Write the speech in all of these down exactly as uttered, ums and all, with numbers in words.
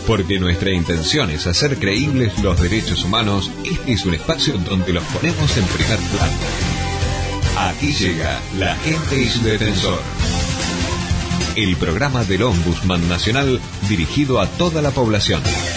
Porque nuestra intención es hacer creíbles los derechos humanos, este es un espacio donde los ponemos en primer plano. Aquí llega La Gente y su Defensor, el programa del Ombudsman Nacional dirigido a toda la población.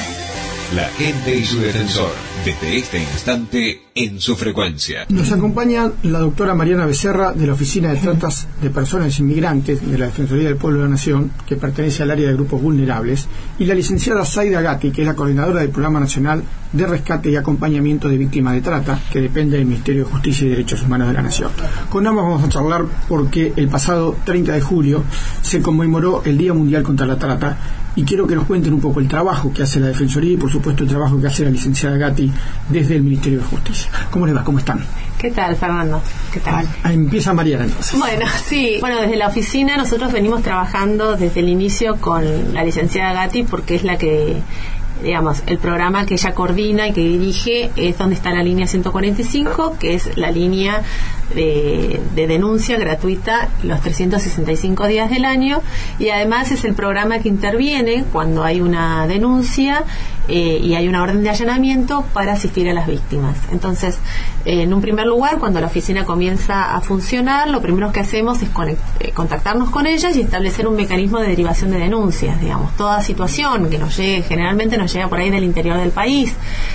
La Gente y su Defensor, desde este instante en su frecuencia. Nos acompaña la doctora Mariana Becerra de la Oficina de Tratas de Personas Inmigrantes de la Defensoría del Pueblo de la Nación, que pertenece al área de grupos vulnerables, y la licenciada Zaida Gatti, que es la coordinadora del Programa Nacional de Rescate y Acompañamiento de Víctimas de Trata, que depende del Ministerio de Justicia y Derechos Humanos de la Nación. Con ambos vamos a charlar porque el pasado treinta de julio se conmemoró el Día Mundial contra la Trata, y quiero que nos cuenten un poco el trabajo que hace la Defensoría y por supuesto el trabajo que hace la licenciada Gatti desde el Ministerio de Justicia. ¿Cómo les va? ¿Cómo están? ¿Qué tal, Fernando? ¿Qué tal? Ah, empieza Mariana entonces. Bueno, sí. Bueno, desde la oficina nosotros venimos trabajando desde el inicio con la licenciada Gatti porque es la que, digamos, el programa que ella coordina y que dirige es donde está la línea ciento cuarenta y cinco, que es la línea de, de denuncia gratuita los trescientos sesenta y cinco días del año, y además es el programa que interviene cuando hay una denuncia eh, y hay una orden de allanamiento para asistir a las víctimas. Entonces, eh, en un primer lugar, cuando la oficina comienza a funcionar, lo primero que hacemos es conect- eh, contactarnos con ellas y establecer un mecanismo de derivación de denuncias. Digamos, toda situación que nos llegue, generalmente nos llega por ahí del interior del país,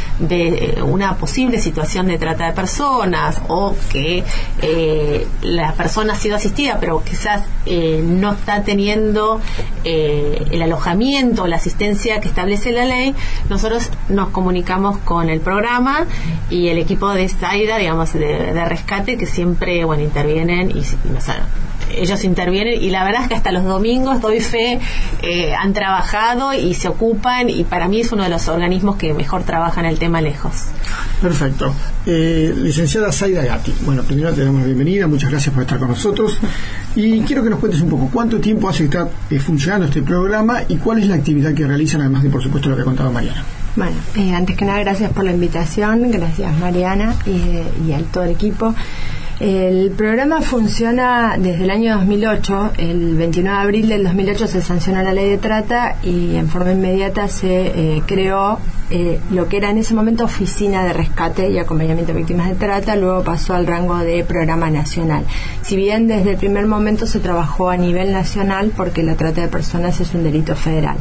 de eh, una posible situación de trata de personas, o que eh, la persona ha sido asistida pero quizás eh, no está teniendo eh, el alojamiento o la asistencia que establece la ley. Nosotros nos comunicamos con el programa y el equipo de Zaida, digamos, de, de rescate, que siempre, bueno, intervienen y, y o sea, ellos intervienen, y la verdad es que hasta los domingos, doy fe, eh, han trabajado y se ocupan, y para mí es uno de los organismos que mejor trabajan el tema lejos. Perfecto. Eh, licenciada Zaida Gatti, bueno, primero te damos la bienvenida, muchas gracias por estar con nosotros, y quiero que nos cuentes un poco cuánto tiempo hace que está eh, funcionando este programa y cuál es la actividad que realizan, además de, por supuesto, lo que ha contado Mariana. Bueno, eh, antes que nada, gracias por la invitación, gracias Mariana y, y a todo el equipo. El programa funciona desde el año dos mil ocho. El veintinueve de abril del dos mil ocho se sancionó la ley de trata y en forma inmediata se eh, creó eh, lo que era en ese momento Oficina de Rescate y Acompañamiento de Víctimas de Trata. Luego pasó al rango de Programa Nacional. Si bien desde el primer momento se trabajó a nivel nacional, porque la trata de personas es un delito federal.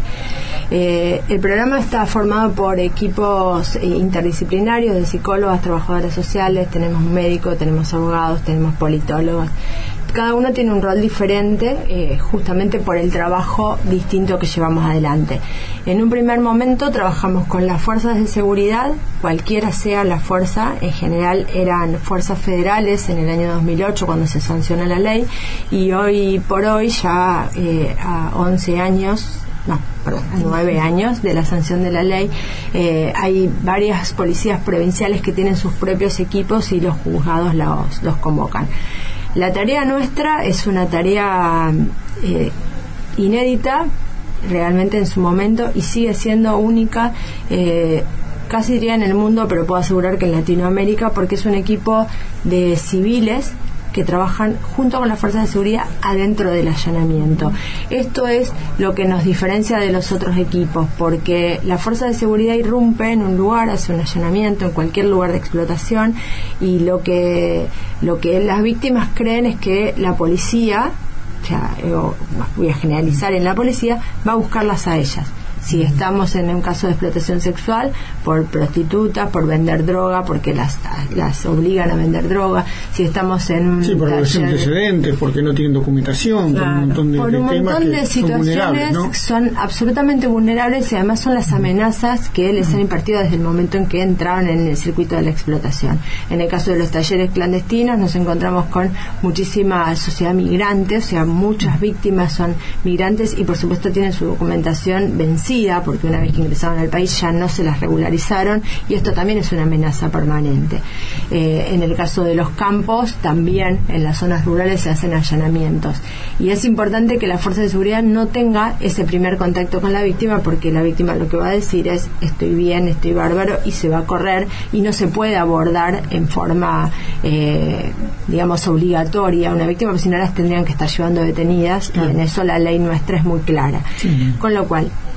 Eh, el programa está formado por equipos eh, interdisciplinarios de psicólogas, trabajadoras sociales, tenemos un médico, tenemos abogados, tenemos politólogos. Cada uno tiene un rol diferente, eh, justamente por el trabajo distinto que llevamos adelante. En un primer momento trabajamos con las fuerzas de seguridad, cualquiera sea la fuerza. En general eran fuerzas federales en el año dos mil ocho cuando se sancionó la ley, y hoy por hoy, ya eh, a once años, no, perdón, a nueve años de la sanción de la ley, eh, hay varias policías provinciales que tienen sus propios equipos y los juzgados los, los convocan. La tarea nuestra es una tarea eh, inédita realmente en su momento, y sigue siendo única, eh, casi diría en el mundo, pero puedo asegurar que en Latinoamérica, porque es un equipo de civiles que trabajan junto con las fuerzas de seguridad adentro del allanamiento. Esto es lo que nos diferencia de los otros equipos, porque la fuerza de seguridad irrumpe en un lugar, hace un allanamiento en cualquier lugar de explotación, y lo que lo que las víctimas creen es que la policía, ya, yo voy a generalizar, en la policía va a buscarlas a ellas. Si estamos en un caso de explotación sexual, por prostitutas, por vender droga, porque las las obligan a vender droga. Si estamos en un sí, por antecedentes, porque no tienen documentación, claro, por un montón de, por un de temas montón que de son vulnerables, ¿no? Son absolutamente vulnerables, y además son las amenazas que les han impartido desde el momento en que entraron en el circuito de la explotación. En el caso de los talleres clandestinos nos encontramos con muchísima sociedad migrante, o sea, muchas víctimas son migrantes y por supuesto tienen su documentación vencida, porque una vez que ingresaron al país ya no se las regularizaron, y esto también es una amenaza permanente. Eh, en el caso de los campos, también en las zonas rurales se hacen allanamientos, y es importante que la fuerza de seguridad no tenga ese primer contacto con la víctima, porque la víctima lo que va a decir es: estoy bien, estoy bárbaro, y se va a correr, y no se puede abordar en forma eh, digamos obligatoria a una víctima, porque si no las tendrían que estar llevando detenidas, claro. Y en eso la ley nuestra es muy clara. Sí. Con lo cual,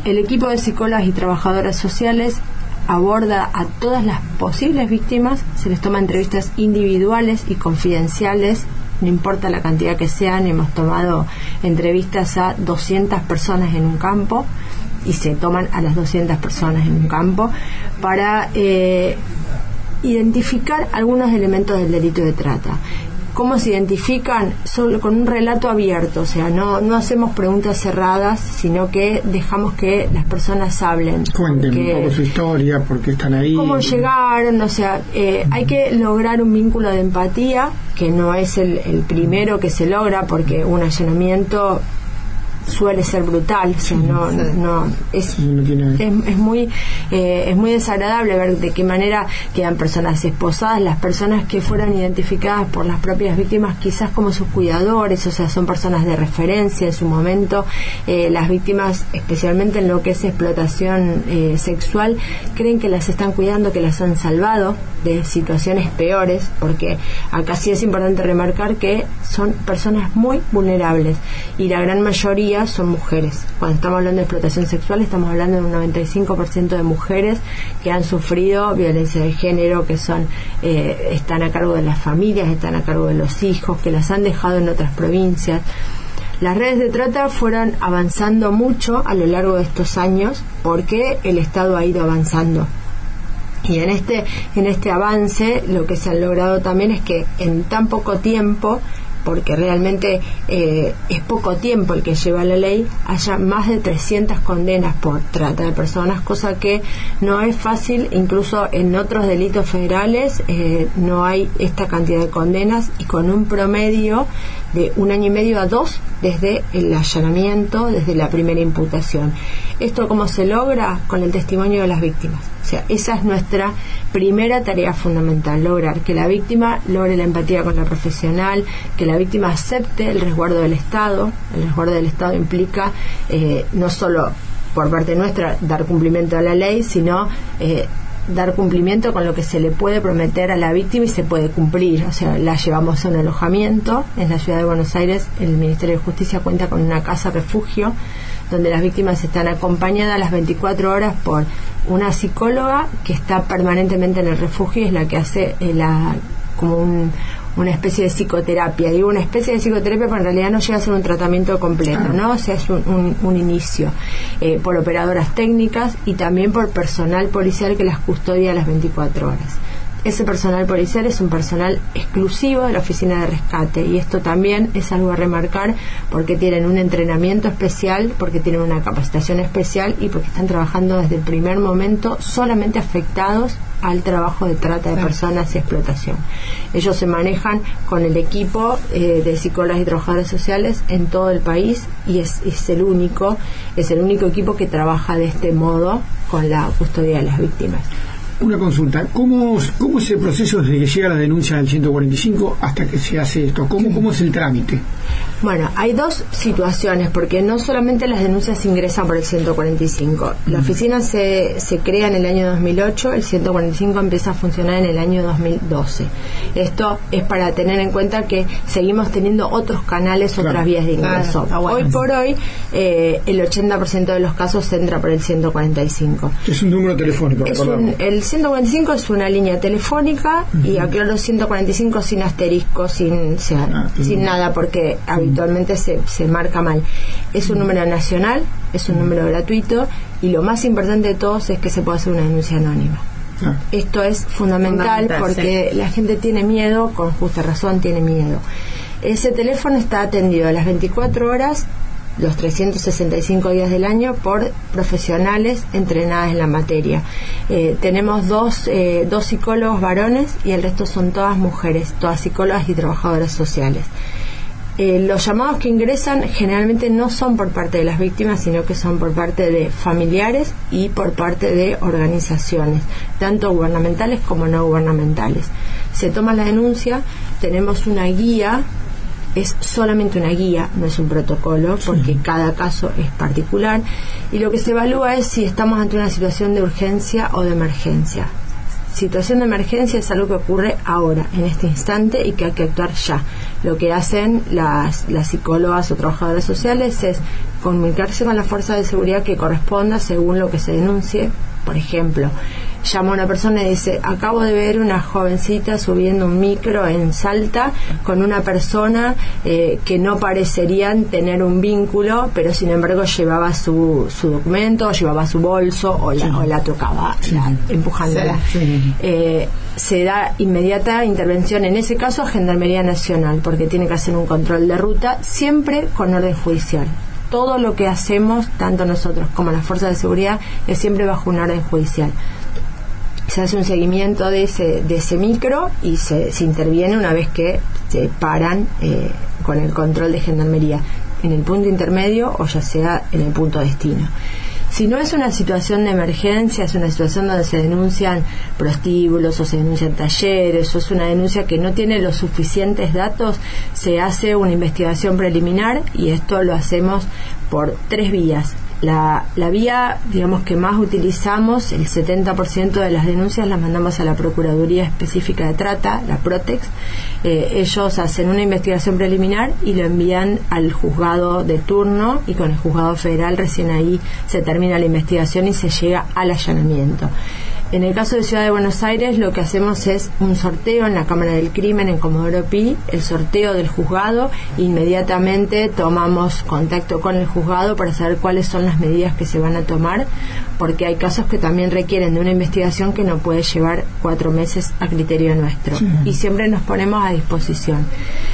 el equipo de psicólogas y trabajadoras sociales aborda a todas las posibles víctimas, se les toma entrevistas individuales y confidenciales, no importa la cantidad que sean. Hemos tomado entrevistas a doscientas personas en un campo y se toman a las doscientas personas en un campo para eh, identificar algunos elementos del delito de trata. ¿Cómo se identifican? Solo con un relato abierto, o sea, no no hacemos preguntas cerradas, sino que dejamos que las personas hablen. Cuenten un poco su historia, por qué están ahí. ¿Cómo llegaron? O sea, eh, hay que lograr un vínculo de empatía, que no es el, el primero que se logra, porque un allanamiento suele ser brutal, o sea, no, no, no es, no tiene... es, es muy eh, es muy desagradable ver de qué manera quedan personas esposadas, las personas que fueron identificadas por las propias víctimas quizás como sus cuidadores, o sea, son personas de referencia en su momento. Eh, las víctimas, especialmente en lo que es explotación eh, sexual, creen que las están cuidando, que las han salvado de situaciones peores, porque acá sí es importante remarcar que son personas muy vulnerables y la gran mayoría son mujeres. Cuando estamos hablando de explotación sexual, estamos hablando de un noventa y cinco por ciento de mujeres que han sufrido violencia de género, que son eh, están a cargo de las familias, están a cargo de los hijos, que las han dejado en otras provincias. Las redes de trata fueron avanzando mucho a lo largo de estos años porque el Estado ha ido avanzando. Y en este en este avance lo que se ha logrado también es que en tan poco tiempo, porque realmente eh, es poco tiempo el que lleva la ley, haya más de trescientas condenas por trata de personas, cosa que no es fácil. Incluso en otros delitos federales eh, no hay esta cantidad de condenas, y con un promedio de un año y medio a dos desde el allanamiento, desde la primera imputación. ¿Esto cómo se logra? Con el testimonio de las víctimas. O sea, esa es nuestra primera tarea fundamental, lograr que la víctima logre la empatía con la profesional, que la víctima acepte el resguardo del Estado. El resguardo del Estado implica eh, no solo por parte nuestra dar cumplimiento a la ley, sino eh, dar cumplimiento con lo que se le puede prometer a la víctima y se puede cumplir. O sea, la llevamos a un alojamiento. En la ciudad de Buenos Aires, el Ministerio de Justicia cuenta con una casa refugio donde las víctimas están acompañadas las veinticuatro horas por una psicóloga que está permanentemente en el refugio, y es la que hace eh, la como un, una especie de psicoterapia. Digo una especie de psicoterapia, pero en realidad no llega a ser un tratamiento completo, ¿no? O sea, es un, un, un inicio eh, por operadoras técnicas y también por personal policial que las custodia a las veinticuatro horas. Ese personal policial es un personal exclusivo de la Oficina de Rescate, y esto también es algo a remarcar, porque tienen un entrenamiento especial, porque tienen una capacitación especial y porque están trabajando desde el primer momento solamente afectados al trabajo de trata de personas y explotación. Ellos se manejan con el equipo eh, de psicólogas y trabajadoras sociales en todo el país, y es, es el único es el único equipo que trabaja de este modo con la custodia de las víctimas. Una consulta, ¿cómo, cómo es el proceso desde que llega la denuncia del ciento cuarenta y cinco hasta que se hace esto? ¿Cómo, cómo es el trámite? Bueno, hay dos situaciones, porque no solamente las denuncias ingresan por el ciento cuarenta y cinco. La oficina se, se crea en el año dos mil ocho, el ciento cuarenta y cinco empieza a funcionar en el año dos mil doce. Esto es para tener en cuenta que seguimos teniendo otros canales, otras claro. vías de ingreso. Ah, bueno. Hoy por hoy, eh, el ochenta por ciento de los casos entra por el ciento cuarenta y cinco. Es un número telefónico, es un, el ciento cuarenta y cinco es una línea telefónica, uh-huh. y aclaro ciento cuarenta y cinco sin asterisco, sin, o sea, ah, sin uh-huh. nada, porque habitualmente se, se marca mal. Es un número nacional, es un número gratuito, y lo más importante de todos es que se puede hacer una denuncia anónima. Ah. Esto es fundamental, fundamental porque sí. la gente tiene miedo, con justa razón tiene miedo. Ese teléfono está atendido a las veinticuatro horas, los trescientos sesenta y cinco días del año, por profesionales entrenadas en la materia. Eh, tenemos dos, eh, dos psicólogos varones, y el resto son todas mujeres, todas psicólogas y trabajadoras sociales. Eh, los llamados que ingresan generalmente no son por parte de las víctimas, sino que son por parte de familiares y por parte de organizaciones, tanto gubernamentales como no gubernamentales. Se toma la denuncia, tenemos una guía, es solamente una guía, no es un protocolo, porque sí. cada caso es particular, y lo que se evalúa es si estamos ante una situación de urgencia o de emergencia. situación de emergencia es algo que ocurre ahora, en este instante, y que hay que actuar ya. Lo que hacen las, las psicólogas o trabajadoras sociales es comunicarse con la fuerza de seguridad que corresponda según lo que se denuncie. Por ejemplo, llama a una persona y dice: acabo de ver una jovencita subiendo un micro en Salta con una persona eh, que no parecerían tener un vínculo, pero sin embargo llevaba su, su documento, o llevaba su bolso, o la, sí. o la tocaba, sí. la, empujándola. Sí. Sí. Eh, se da inmediata intervención, en ese caso a Gendarmería Nacional, porque tiene que hacer un control de ruta, siempre con orden judicial. Todo lo que hacemos, tanto nosotros como las fuerzas de seguridad, es siempre bajo una orden judicial. Se hace un seguimiento de ese, de ese micro y se, se interviene una vez que se paran eh, con el control de Gendarmería en el punto intermedio o ya sea en el punto destino. Si no es una situación de emergencia, es una situación donde se denuncian prostíbulos o se denuncian talleres, o es una denuncia que no tiene los suficientes datos, se hace una investigación preliminar, y esto lo hacemos por tres vías. La, la vía, digamos, que más utilizamos, el setenta por ciento de las denuncias las mandamos a la Procuraduría Específica de Trata, la Protex. Eh, ellos hacen una investigación preliminar y lo envían al juzgado de turno, y con el juzgado federal recién ahí se termina la investigación y se llega al allanamiento. En el caso de Ciudad de Buenos Aires, lo que hacemos es un sorteo en la Cámara del Crimen en Comodoro Pi, el sorteo del juzgado. Inmediatamente tomamos contacto con el juzgado para saber cuáles son las medidas que se van a tomar, porque hay casos que también requieren de una investigación que no puede llevar cuatro meses a criterio nuestro. Sí. Y siempre nos ponemos a disposición.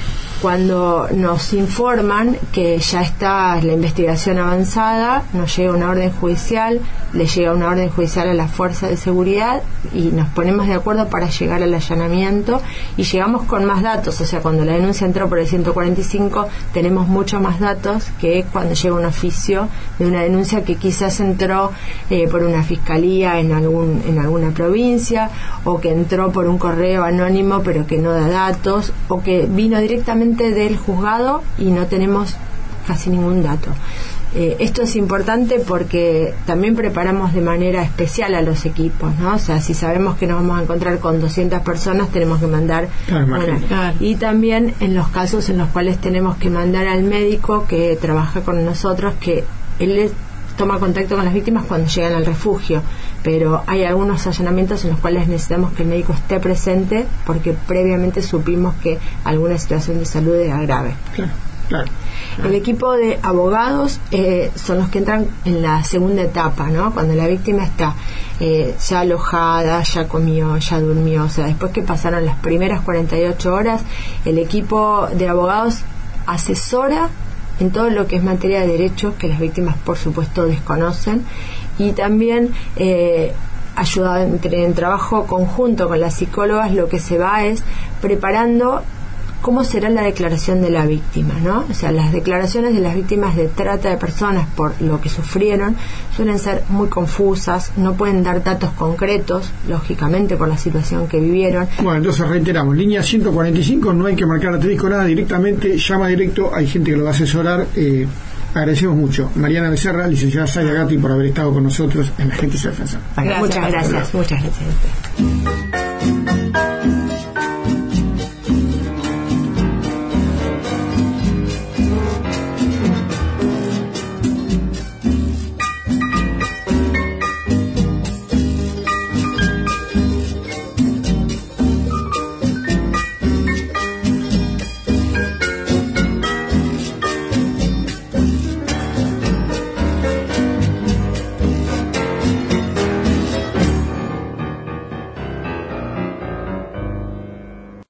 Cuando nos informan que ya está la investigación avanzada, nos llega una orden judicial, le llega una orden judicial a la fuerza de seguridad y nos ponemos de acuerdo para llegar al allanamiento, y llegamos con más datos. O sea, cuando la denuncia entró por el ciento cuarenta y cinco, tenemos mucho más datos que cuando llega un oficio de una denuncia que quizás entró eh, por una fiscalía en algún en alguna provincia, o que entró por un correo anónimo pero que no da datos, o que vino directamente del juzgado y no tenemos casi ningún dato. Eh, esto es importante porque también preparamos de manera especial a los equipos, ¿no? O sea, si sabemos que nos vamos a encontrar con doscientas personas, tenemos que mandar claro, una. Claro. Y también en los casos en los cuales tenemos que mandar al médico que trabaja con nosotros, que él es toma contacto con las víctimas cuando llegan al refugio, pero hay algunos allanamientos en los cuales necesitamos que el médico esté presente porque previamente supimos que alguna situación de salud era grave. Claro, claro. El equipo de abogados eh, son los que entran en la segunda etapa, ¿no? Cuando la víctima está eh, ya alojada, ya comió, ya durmió, o sea, después que pasaron las primeras cuarenta y ocho horas, el equipo de abogados asesora en todo lo que es materia de derechos que las víctimas por supuesto desconocen, y también eh, ayuda entre, en trabajo conjunto con las psicólogas. Lo que se va es preparando cómo será la declaración de la víctima, ¿no? O sea, las declaraciones de las víctimas de trata de personas por lo que sufrieron suelen ser muy confusas, no pueden dar datos concretos, lógicamente por la situación que vivieron. Bueno, entonces reiteramos, línea ciento cuarenta y cinco, no hay que marcar asterisco nada, directamente, llama directo, hay gente que lo va a asesorar. eh, agradecemos mucho. Mariana Becerra, licenciada Zaida Gatti, por haber estado con nosotros en La Gente y su Defensa. Gracias, muchas gracias, muchas gracias.